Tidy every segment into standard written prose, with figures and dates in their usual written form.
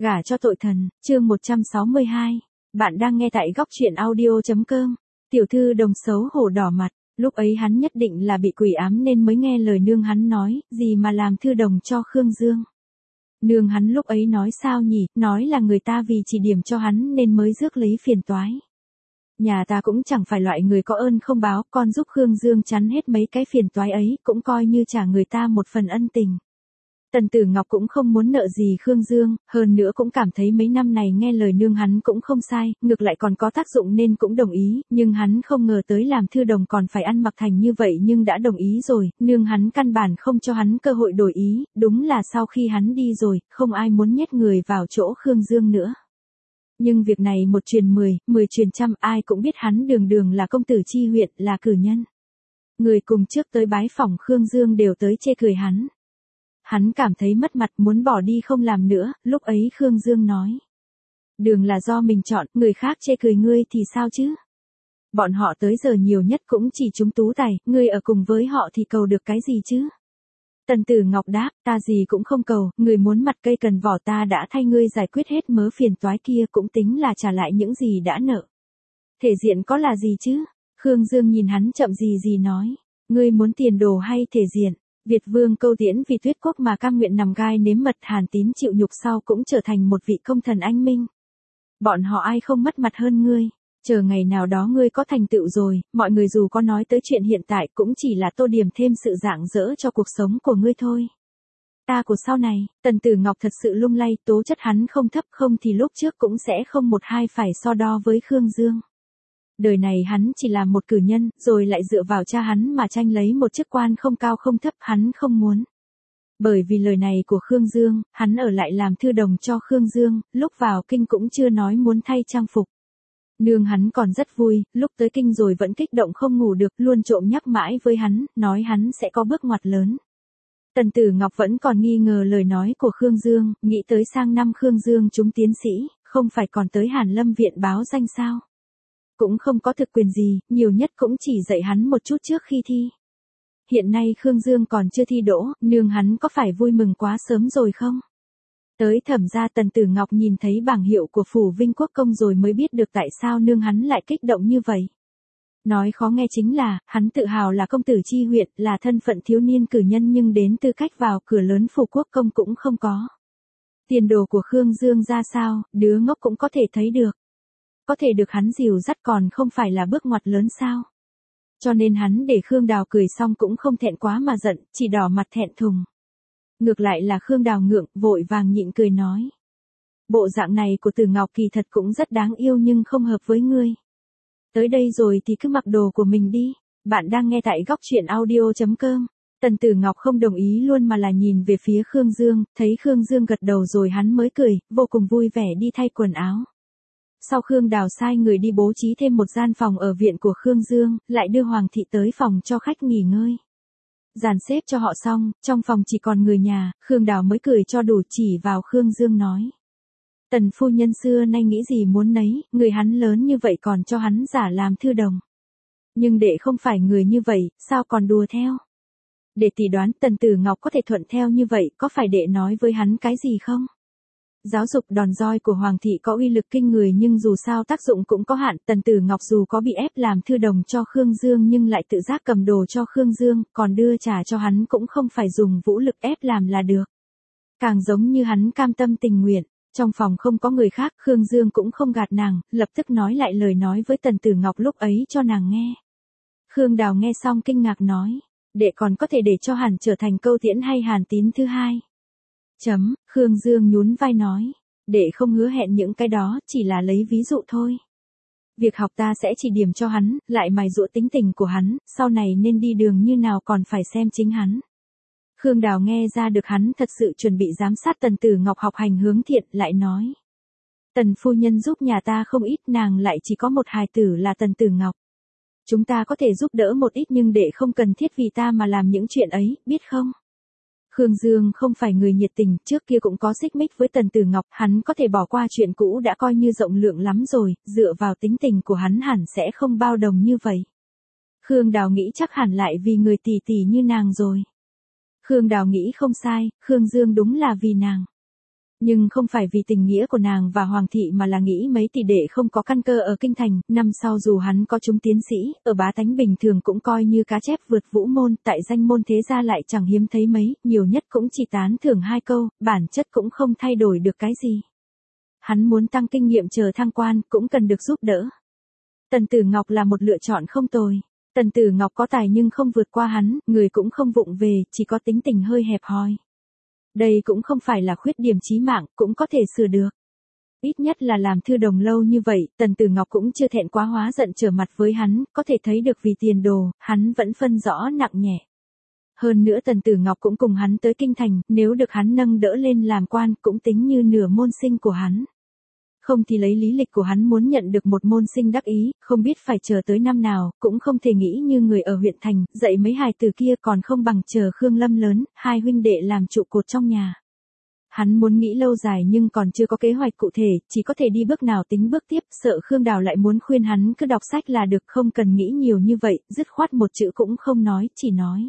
Gả cho tội thần, chương 162. Bạn đang nghe tại góc truyện audio.com. Tiểu thư Đồng xấu hổ đỏ mặt, lúc ấy hắn nhất định là bị quỷ ám nên mới nghe lời nương hắn nói, gì mà làm thư đồng cho Khương Dương. Nương hắn lúc ấy nói sao nhỉ, nói là người ta vì chỉ điểm cho hắn nên mới rước lấy phiền toái. Nhà ta cũng chẳng phải loại người có ơn không báo, con giúp Khương Dương chắn hết mấy cái phiền toái ấy, cũng coi như trả người ta một phần ân tình. Tần Tử Ngọc cũng không muốn nợ gì Khương Dương, hơn nữa cũng cảm thấy mấy năm này nghe lời nương hắn cũng không sai, ngược lại còn có tác dụng nên cũng đồng ý, nhưng hắn không ngờ tới làm thư đồng còn phải ăn mặc thành như vậy nhưng đã đồng ý rồi, nương hắn căn bản không cho hắn cơ hội đổi ý, đúng là sau khi hắn đi rồi, không ai muốn nhét người vào chỗ Khương Dương nữa. Nhưng việc này một truyền 10, 10 truyền trăm, ai cũng biết hắn đường đường là công tử chi huyện, là cử nhân. Người cùng trước tới bái phỏng Khương Dương đều tới chê cười hắn. Hắn cảm thấy mất mặt muốn bỏ đi không làm nữa, lúc ấy Khương Dương nói. Đường là do mình chọn, người khác chê cười ngươi thì sao chứ? Bọn họ tới giờ nhiều nhất cũng chỉ trúng tú tài, ngươi ở cùng với họ thì cầu được cái gì chứ? Tần Tử Ngọc đáp, ta gì cũng không cầu, người muốn mặt cây cần vỏ ta đã thay ngươi giải quyết hết mớ phiền toái kia cũng tính là trả lại những gì đã nợ. Thể diện có là gì chứ? Khương Dương nhìn hắn chậm gì nói, ngươi muốn tiền đồ hay thể diện? Việt Vương Câu Tiễn vì Tuyết Quốc mà cam nguyện nằm gai nếm mật, Hàn Tín chịu nhục sau cũng trở thành một vị công thần anh minh. Bọn họ ai không mất mặt hơn ngươi, chờ ngày nào đó ngươi có thành tựu rồi, mọi người dù có nói tới chuyện hiện tại cũng chỉ là tô điểm thêm sự rạng rỡ cho cuộc sống của ngươi thôi. Ta của sau này, Tần Tử Ngọc thật sự lung lay, tố chất hắn không thấp, không thì lúc trước cũng sẽ không một hai phải so đo với Khương Dương. Đời này hắn chỉ là một cử nhân, rồi lại dựa vào cha hắn mà tranh lấy một chức quan không cao không thấp, hắn không muốn. Bởi vì lời này của Khương Dương, hắn ở lại làm thư đồng cho Khương Dương, lúc vào kinh cũng chưa nói muốn thay trang phục. Nương hắn còn rất vui, lúc tới kinh rồi vẫn kích động không ngủ được, luôn trộm nhắc mãi với hắn, nói hắn sẽ có bước ngoặt lớn. Tần Tử Ngọc vẫn còn nghi ngờ lời nói của Khương Dương, nghĩ tới sang năm Khương Dương trúng tiến sĩ, không phải còn tới Hàn Lâm viện báo danh sao? Cũng không có thực quyền gì, nhiều nhất cũng chỉ dạy hắn một chút trước khi thi. Hiện nay Khương Dương còn chưa thi đỗ, nương hắn có phải vui mừng quá sớm rồi không? Tới Thẩm gia, Tần Tử Ngọc nhìn thấy bảng hiệu của phủ Vinh Quốc công rồi mới biết được tại sao nương hắn lại kích động như vậy. Nói khó nghe chính là, hắn tự hào là công tử chi huyện, là thân phận thiếu niên cử nhân nhưng đến tư cách vào cửa lớn phủ quốc công cũng không có. Tiền đồ của Khương Dương ra sao, đứa ngốc cũng có thể thấy được. Có thể được hắn dìu dắt còn không phải là bước ngoặt lớn sao? Cho nên hắn để Khương Đào cười xong cũng không thẹn quá mà giận, chỉ đỏ mặt thẹn thùng. Ngược lại là Khương Đào ngượng, vội vàng nhịn cười nói. Bộ dạng này của Tử Ngọc kỳ thật cũng rất đáng yêu nhưng không hợp với ngươi. Tới đây rồi thì cứ mặc đồ của mình đi. Bạn đang nghe tại góc truyện audio.com. Tần Tử Ngọc không đồng ý luôn mà là nhìn về phía Khương Dương, thấy Khương Dương gật đầu rồi hắn mới cười, vô cùng vui vẻ đi thay quần áo. Sau Khương Đào sai người đi bố trí thêm một gian phòng ở viện của Khương Dương, lại đưa Hoàng thị tới phòng cho khách nghỉ ngơi. Dàn xếp cho họ xong, trong phòng chỉ còn người nhà, Khương Đào mới cười cho đủ chỉ vào Khương Dương nói. Tần phu nhân xưa nay nghĩ gì muốn nấy, người hắn lớn như vậy còn cho hắn giả làm thư đồng. Nhưng đệ không phải người như vậy, sao còn đùa theo? Đệ tỷ đoán Tần Tử Ngọc có thể thuận theo như vậy, có phải đệ nói với hắn cái gì không? Giáo dục đòn roi của Hoàng thị có uy lực kinh người nhưng dù sao tác dụng cũng có hạn, Tần Tử Ngọc dù có bị ép làm thư đồng cho Khương Dương nhưng lại tự giác cầm đồ cho Khương Dương, còn đưa trả cho hắn cũng không phải dùng vũ lực ép làm là được. Càng giống như hắn cam tâm tình nguyện, trong phòng không có người khác, Khương Dương cũng không gạt nàng, lập tức nói lại lời nói với Tần Tử Ngọc lúc ấy cho nàng nghe. Khương Đào nghe xong kinh ngạc nói, đệ còn có thể để cho Hàn trở thành Câu Tiễn hay Hàn Tín thứ hai? Khương Dương nhún vai nói, đệ không hứa hẹn những cái đó, chỉ là lấy ví dụ thôi. Việc học ta sẽ chỉ điểm cho hắn, lại mài giũa tính tình của hắn, sau này nên đi đường như nào còn phải xem chính hắn. Khương Đào nghe ra được hắn thật sự chuẩn bị giám sát Tần Tử Ngọc học hành hướng thiện, lại nói. Tần phu nhân giúp nhà ta không ít, nàng lại chỉ có một hài tử là Tần Tử Ngọc. Chúng ta có thể giúp đỡ một ít nhưng đệ không cần thiết vì ta mà làm những chuyện ấy, biết không? Khương Dương không phải người nhiệt tình, trước kia cũng có xích mích với Tần Tử Ngọc, hắn có thể bỏ qua chuyện cũ đã coi như rộng lượng lắm rồi, dựa vào tính tình của hắn hẳn sẽ không bao đồng như vậy. Khương Đào nghĩ chắc hẳn lại vì người tỷ tỷ như nàng rồi. Khương Đào nghĩ không sai, Khương Dương đúng là vì nàng. Nhưng không phải vì tình nghĩa của nàng và Hoàng thị mà là nghĩ mấy tỷ đệ không có căn cơ ở kinh thành, năm sau dù hắn có chúng tiến sĩ, ở bá tánh bình thường cũng coi như cá chép vượt vũ môn, tại danh môn thế gia lại chẳng hiếm thấy mấy, nhiều nhất cũng chỉ tán thưởng 2 câu, bản chất cũng không thay đổi được cái gì. Hắn muốn tăng kinh nghiệm chờ thăng quan, cũng cần được giúp đỡ. Tần Tử Ngọc là một lựa chọn không tồi. Tần Tử Ngọc có tài nhưng không vượt qua hắn, người cũng không vụng về, chỉ có tính tình hơi hẹp hòi. Đây cũng không phải là khuyết điểm chí mạng, cũng có thể sửa được. Ít nhất là làm thư đồng lâu như vậy, Tần Tử Ngọc cũng chưa thẹn quá hóa giận trở mặt với hắn, có thể thấy được vì tiền đồ, hắn vẫn phân rõ nặng nhẹ. Hơn nữa Tần Tử Ngọc cũng cùng hắn tới kinh thành, nếu được hắn nâng đỡ lên làm quan cũng tính như nửa môn sinh của hắn. Không thì lấy lý lịch của hắn muốn nhận được một môn sinh đắc ý, không biết phải chờ tới năm nào, cũng không thể nghĩ như người ở huyện thành, dạy mấy hài từ kia còn không bằng chờ Khương Lâm lớn, 2 huynh đệ làm trụ cột trong nhà. Hắn muốn nghĩ lâu dài nhưng còn chưa có kế hoạch cụ thể, chỉ có thể đi bước nào tính bước tiếp, sợ Khương Đào lại muốn khuyên hắn cứ đọc sách là được, không cần nghĩ nhiều như vậy, dứt khoát một chữ cũng không nói, chỉ nói.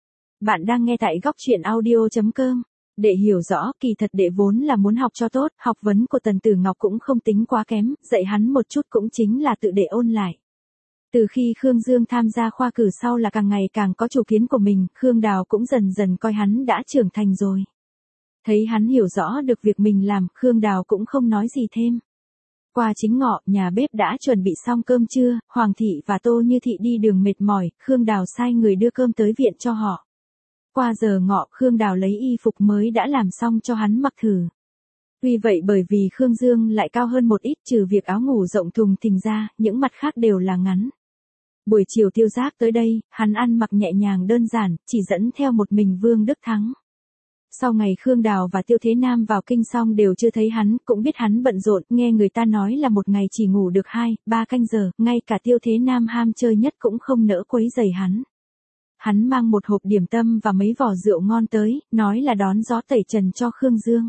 Bạn đang nghe tại góc truyện audio.com. Để hiểu rõ, kỳ thật đệ vốn là muốn học cho tốt, học vấn của Tần Tử Ngọc cũng không tính quá kém, dạy hắn một chút cũng chính là tự để ôn lại. Từ khi Khương Dương tham gia khoa cử sau là càng ngày càng có chủ kiến của mình, Khương Đào cũng dần dần coi hắn đã trưởng thành rồi. Thấy hắn hiểu rõ được việc mình làm, Khương Đào cũng không nói gì thêm. Qua chính ngọ, nhà bếp đã chuẩn bị xong cơm trưa, Hoàng thị và Tô Như thị đi đường mệt mỏi, Khương Đào sai người đưa cơm tới viện cho họ. Qua giờ ngọ, Khương Đào lấy y phục mới đã làm xong cho hắn mặc thử. Tuy vậy bởi vì Khương Dương lại cao hơn một ít, trừ việc áo ngủ rộng thùng thình ra, những mặt khác đều là ngắn. Buổi chiều Tiêu Giác tới đây, hắn ăn mặc nhẹ nhàng đơn giản, chỉ dẫn theo một mình Vương Đức Thắng. Sau ngày Khương Đào và Tiêu Thế Nam vào kinh xong đều chưa thấy hắn, cũng biết hắn bận rộn, nghe người ta nói là một ngày chỉ ngủ được 2-3 canh giờ, ngay cả Tiêu Thế Nam ham chơi nhất cũng không nỡ quấy rầy hắn. Hắn mang một hộp điểm tâm và mấy vỏ rượu ngon tới, nói là đón gió tẩy trần cho Khương Dương.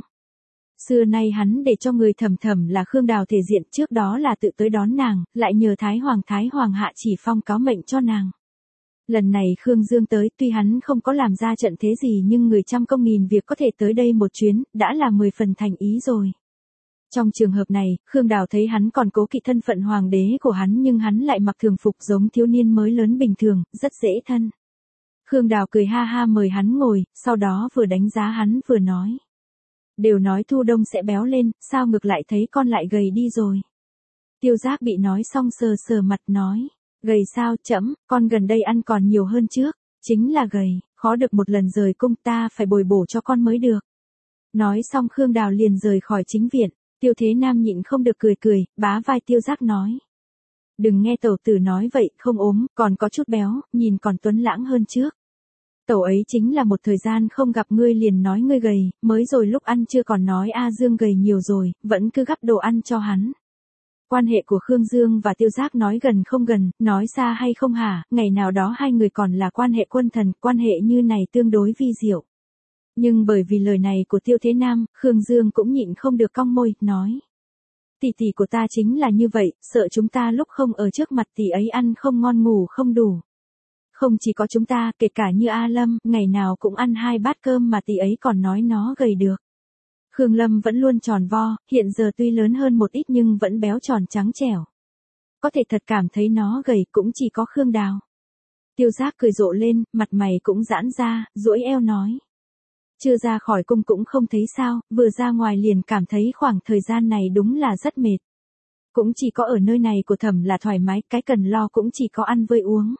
Xưa nay hắn để cho người thầm thầm là Khương Đào thể diện, trước đó là tự tới đón nàng, lại nhờ Thái Hoàng hạ chỉ phong cáo mệnh cho nàng. Lần này Khương Dương tới, tuy hắn không có làm ra trận thế gì nhưng người trăm công nghìn việc có thể tới đây một chuyến, đã là 10 phần thành ý rồi. Trong trường hợp này, Khương Đào thấy hắn còn cố kỵ thân phận hoàng đế của hắn nhưng hắn lại mặc thường phục giống thiếu niên mới lớn bình thường, rất dễ thân. Khương Đào cười ha ha mời hắn ngồi, sau đó vừa đánh giá hắn vừa nói. Đều nói thu đông sẽ béo lên, sao ngược lại thấy con lại gầy đi rồi. Tiêu Giác bị nói xong sờ sờ mặt nói. Gầy sao chấm, con gần đây ăn còn nhiều hơn trước, chính là gầy, khó được một lần rời cung, ta phải bồi bổ cho con mới được. Nói xong Khương Đào liền rời khỏi chính viện, Tiêu Thế Nam nhịn không được cười, bá vai Tiêu Giác nói. Đừng nghe tẩu tử nói vậy, không ốm, còn có chút béo, nhìn còn tuấn lãng hơn trước. Tẩu ấy chính là một thời gian không gặp ngươi liền nói ngươi gầy, mới rồi lúc ăn chưa còn nói A Dương gầy nhiều rồi, vẫn cứ gắp đồ ăn cho hắn. Quan hệ của Khương Dương và Tiêu Giác nói gần không gần, nói xa hay không hả, ngày nào đó hai người còn là quan hệ quân thần, quan hệ như này tương đối vi diệu. Nhưng bởi vì lời này của Tiêu Thế Nam, Khương Dương cũng nhịn không được cong môi, nói. Tỷ tỷ của ta chính là như vậy, sợ chúng ta lúc không ở trước mặt tỷ ấy ăn không ngon ngủ không đủ. Không chỉ có chúng ta, kể cả như A Lâm, ngày nào cũng ăn 2 bát cơm mà tỷ ấy còn nói nó gầy được. Khương Lâm vẫn luôn tròn vo, hiện giờ tuy lớn hơn một ít nhưng vẫn béo tròn trắng trẻo. Có thể thật cảm thấy nó gầy cũng chỉ có Khương Đào. Tiêu Giác cười rộ lên, mặt mày cũng giãn ra, duỗi eo nói. Chưa ra khỏi cung cũng không thấy sao, vừa ra ngoài liền cảm thấy khoảng thời gian này đúng là rất mệt. Cũng chỉ có ở nơi này của Thẩm là thoải mái, cái cần lo cũng chỉ có ăn với uống.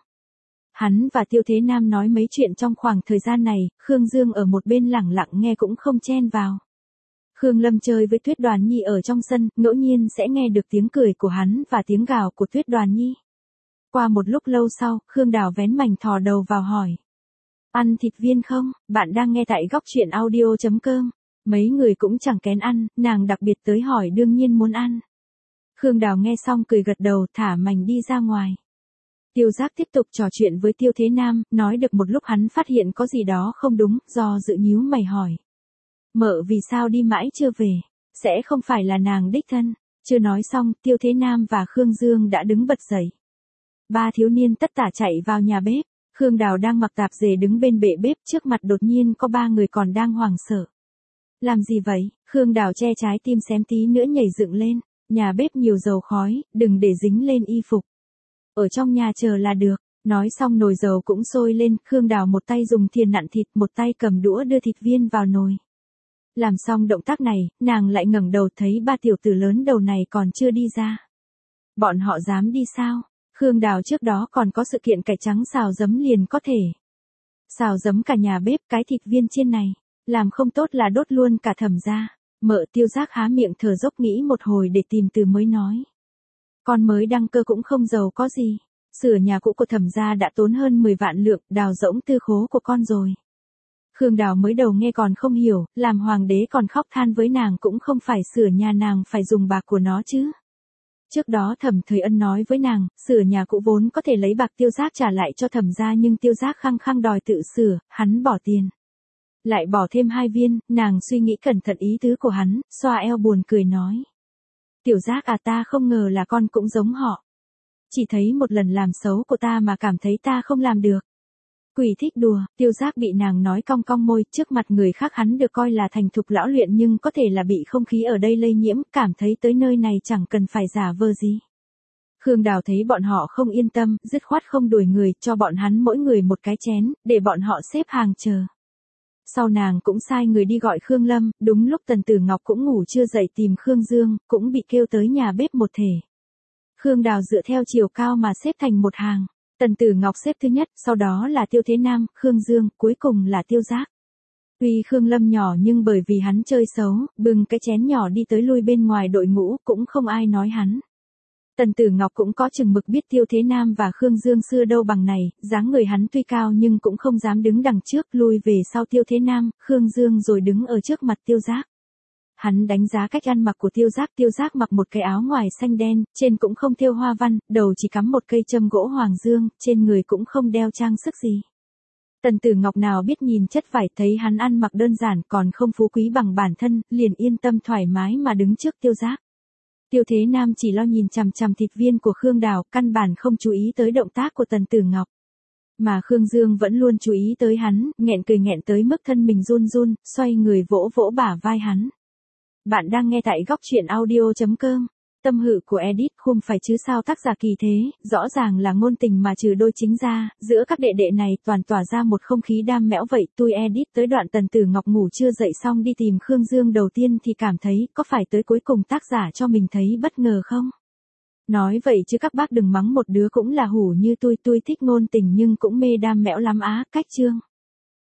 Hắn và Tiêu Thế Nam nói mấy chuyện trong khoảng thời gian này, Khương Dương ở một bên lẳng lặng nghe cũng không chen vào. Khương Lâm chơi với Tuyết Đoàn Nhi ở trong sân, ngẫu nhiên sẽ nghe được tiếng cười của hắn và tiếng gào của Tuyết Đoàn Nhi. Qua một lúc lâu sau, Khương Đào vén mảnh thò đầu vào hỏi. Ăn thịt viên không? Bạn đang nghe tại góc truyện audio.com. Mấy người cũng chẳng kén ăn, nàng đặc biệt tới hỏi đương nhiên muốn ăn. Khương Đào nghe xong cười gật đầu thả mảnh đi ra ngoài. Tiêu Giác tiếp tục trò chuyện với Tiêu Thế Nam, nói được một lúc hắn phát hiện có gì đó không đúng, do dự nhíu mày hỏi. Mợ vì sao đi mãi chưa về, sẽ không phải là nàng đích thân. Chưa nói xong, Tiêu Thế Nam và Khương Dương đã đứng bật dậy. Ba thiếu niên tất tả chạy vào nhà bếp, Khương Đào đang mặc tạp dề đứng bên bệ bếp, trước mặt đột nhiên có 3 người còn đang hoảng sợ. Làm gì vậy? Khương Đào che trái tim xém tí nữa nhảy dựng lên. Nhà bếp nhiều dầu khói, đừng để dính lên y phục. Ở trong nhà chờ là được. Nói xong nồi dầu cũng sôi lên, Khương Đào một tay dùng thìa nặn thịt, một tay cầm đũa đưa thịt viên vào nồi. Làm xong động tác này, nàng lại ngẩng đầu thấy ba tiểu tử lớn đầu này còn chưa đi ra. Bọn họ dám đi sao? Khương Đào trước đó còn có sự kiện cải trắng xào giấm liền có thể. Xào giấm cả nhà bếp, cái thịt viên chiên này. Làm không tốt là đốt luôn cả Thẩm gia. Mợ Tiêu Giác há miệng thở dốc nghĩ một hồi để tìm từ mới nói. Con mới đăng cơ cũng không giàu có gì. Sửa nhà cũ của Thẩm gia đã tốn hơn 10 vạn lượng, đào rỗng tư khố của con rồi. Khương Đào mới đầu nghe còn không hiểu, làm hoàng đế còn khóc than với nàng cũng không phải sửa nhà nàng phải dùng bạc của nó chứ. Trước đó Thẩm Thời Ân nói với nàng, sửa nhà cũ vốn có thể lấy bạc Tiêu Giác trả lại cho Thẩm gia nhưng Tiêu Giác khăng khăng đòi tự sửa, hắn bỏ tiền. Lại bỏ thêm 2 viên, nàng suy nghĩ cẩn thận ý tứ của hắn, xoa eo buồn cười nói. Tiểu Giác à, ta không ngờ là con cũng giống họ. Chỉ thấy một lần làm xấu của ta mà cảm thấy ta không làm được. Quỷ thích đùa, Tiêu Giác bị nàng nói cong cong môi, trước mặt người khác hắn được coi là thành thục lão luyện nhưng có thể là bị không khí ở đây lây nhiễm, cảm thấy tới nơi này chẳng cần phải giả vờ gì. Khương Đào thấy bọn họ không yên tâm, dứt khoát không đuổi người, cho bọn hắn mỗi người một cái chén, để bọn họ xếp hàng chờ. Sau nàng cũng sai người đi gọi Khương Lâm, đúng lúc Tần Tử Ngọc cũng ngủ chưa dậy tìm Khương Dương, cũng bị kêu tới nhà bếp một thể. Khương Đào dựa theo chiều cao mà xếp thành một hàng. Tần Tử Ngọc xếp thứ nhất, sau đó là Tiêu Thế Nam, Khương Dương, cuối cùng là Tiêu Giác. Tuy Khương Lâm nhỏ nhưng bởi vì hắn chơi xấu, bưng cái chén nhỏ đi tới lui bên ngoài đội ngũ, cũng không ai nói hắn. Tần Tử Ngọc cũng có chừng mực biết Tiêu Thế Nam và Khương Dương xưa đâu bằng này, dáng người hắn tuy cao nhưng cũng không dám đứng đằng trước, lui về sau Tiêu Thế Nam, Khương Dương rồi đứng ở trước mặt Tiêu Giác. Hắn đánh giá cách ăn mặc của Tiêu Giác mặc một cái áo ngoài xanh đen, trên cũng không thêu hoa văn, đầu chỉ cắm một cây châm gỗ hoàng dương, trên người cũng không đeo trang sức gì. Tần Tử Ngọc nào biết nhìn chất vải, thấy hắn ăn mặc đơn giản còn không phú quý bằng bản thân, liền yên tâm thoải mái mà đứng trước Tiêu Giác. Tiêu Thế Nam chỉ lo nhìn chằm chằm thịt viên của Khương Đào, căn bản không chú ý tới động tác của Tần Tử Ngọc. Mà Khương Dương vẫn luôn chú ý tới hắn, nghẹn cười nghẹn tới mức thân mình run run, xoay người vỗ vỗ bả vai hắn. Bạn đang nghe tại góc truyện audio.com. Tâm hự của edit không phải chứ sao tác giả kỳ thế, rõ ràng là ngôn tình mà trừ đôi chính ra, giữa các đệ đệ này toàn tỏa ra một không khí đam mẽo vậy. Tôi edit tới đoạn Tần Tử Ngọc ngủ chưa dậy xong đi tìm Khương Dương đầu tiên thì cảm thấy, có phải tới cuối cùng tác giả cho mình thấy bất ngờ không? Nói vậy chứ các bác đừng mắng một đứa cũng là hủ như tôi thích ngôn tình nhưng cũng mê đam mẽo lắm á, cách chương.